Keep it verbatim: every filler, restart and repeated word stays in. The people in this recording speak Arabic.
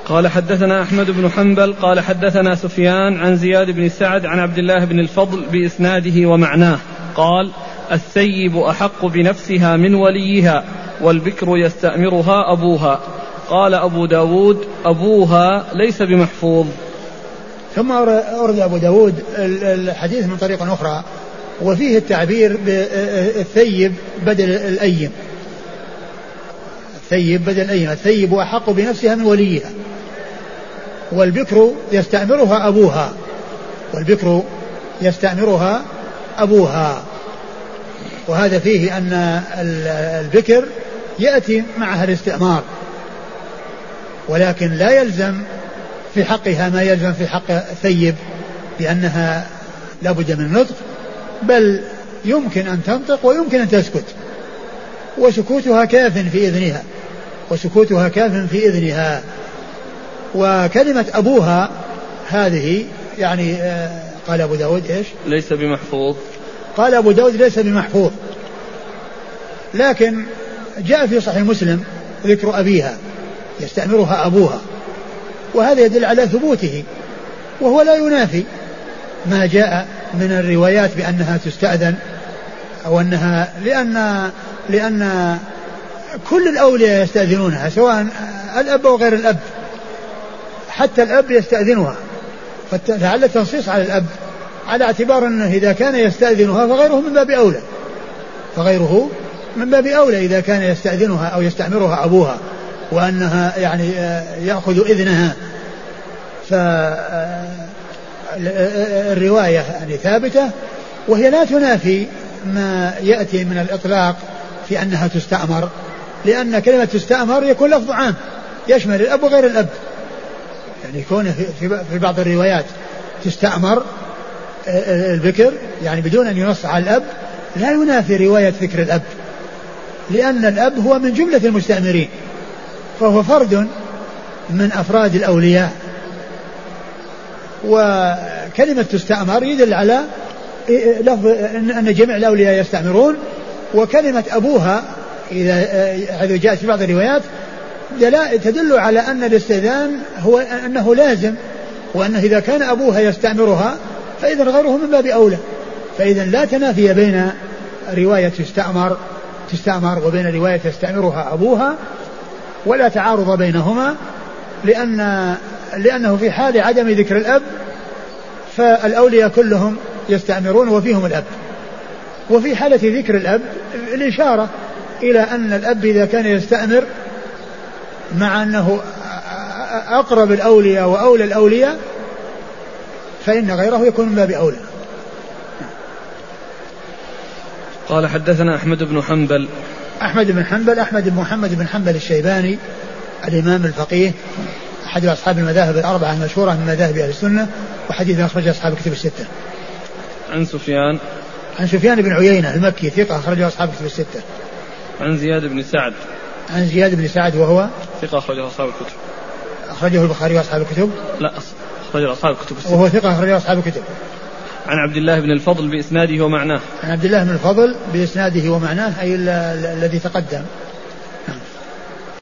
قال حدثنا أحمد بن حنبل قال حدثنا سفيان عن زياد بن سعد عن عبد الله بن الفضل بإسناده ومعناه قال الثيب أحق بنفسها من وليها والبكر يستأمرها أبوها. قال أبو داود أبوها ليس بمحفوظ. ثم أورد أبو داود الحديث من طريق أخرى وفيه التعبير بالثيب بدل الأيم. الثيب بدل الأيم. الثيب أحق بنفسها من وليها والبكر يستأمرها أبوها. والبكر يستأمرها أبوها. وهذا فيه أن البكر يأتي معها الاستئمار ولكن لا يلزم في حقها ما يلزم في حق الثيب بأنها لا بد من النطق بل يمكن أن تنطق ويمكن أن تسكت وسكوتها كاف في إذنها وسكوتها كاف في إذنها. وكلمة أبوها هذه يعني قال أبو داود إيش ليس بمحفوظ. قال أبو داود ليس بمحفوظ لكن جاء في صحيح مسلم ذكر أبيها يستأمرها أبوها وهذا يدل على ثبوته وهو لا ينافي ما جاء من الروايات بأنها تستأذن أو أنها لأن لأن كل الأولياء يستأذنونها سواء الأب أو غير الأب حتى الأب يستأذنها فلعل التنصيص على الأب على اعتبار أنه إذا كان يستأذنها فغيره من باب أولى فغيره من باب أولى إذا كان يستأذنها أو يستأمرها أبوها وأنها يعني يأخذ إذنها. فالرواية يعني ثابتة وهي لا تنافي ما يأتي من الإطلاق في أنها تستأمر لأن كلمة تستأمر يكون لفظ عام يشمل الأب وغير الأب يعني يكون في بعض الروايات تستأمر البكر يعني بدون أن ينص على الأب لا ينافي رواية ذكر الأب لأن الأب هو من جملة المستأمرين فهو فرد من أفراد الأولياء. وكلمة تستأمر يدل على لفظ أن جميع الأولياء يستأمرون وكلمة أبوها إذا جاءت في بعض الروايات تدل على أن الاستئذان هو أنه لازم وأنه إذا كان أبوها يستأمرها فإذا غيره من باب أولى. فإذا لا تنافي بين رواية تستأمر تستأمر وبين رواية يستأمرها أبوها ولا تعارض بينهما لأن لأنه في حال عدم ذكر الأب فالأولياء كلهم يستأمرون وفيهم الأب وفي حالة ذكر الأب الإشارة إلى أن الأب إذا كان يستأمر مع أنه أقرب الأولياء وأولى الأولياء فإن غيره يكون من باب أولى. قال حدثنا أحمد بن حنبل أحمد بن حنبل أحمد بن محمد بن حنبل الشيباني الإمام الفقيه أحد أصحاب المذاهب الأربعة المشهورة من مذاهب أهل السنة وحديث أخرج أصحاب الكتب الستة. عن سفيان عن سفيان بن عيينة المكي ثقة أخرجه أصحاب الكتب الستة. عن زياد بن سعد عن زياد بن سعد وهو ثقة أخرجه أصحاب الكتب. أخرجه البخاري وأصحاب الكتب. لا أخرجه أصحاب الكتب الستة. وهو ثقة أخرجه أصحاب الكتب. عن عبد الله بن الفضل بإسناده ومعناه. عن عبد الله بن الفضل بإسناده ومعناه أي الذي تقدم.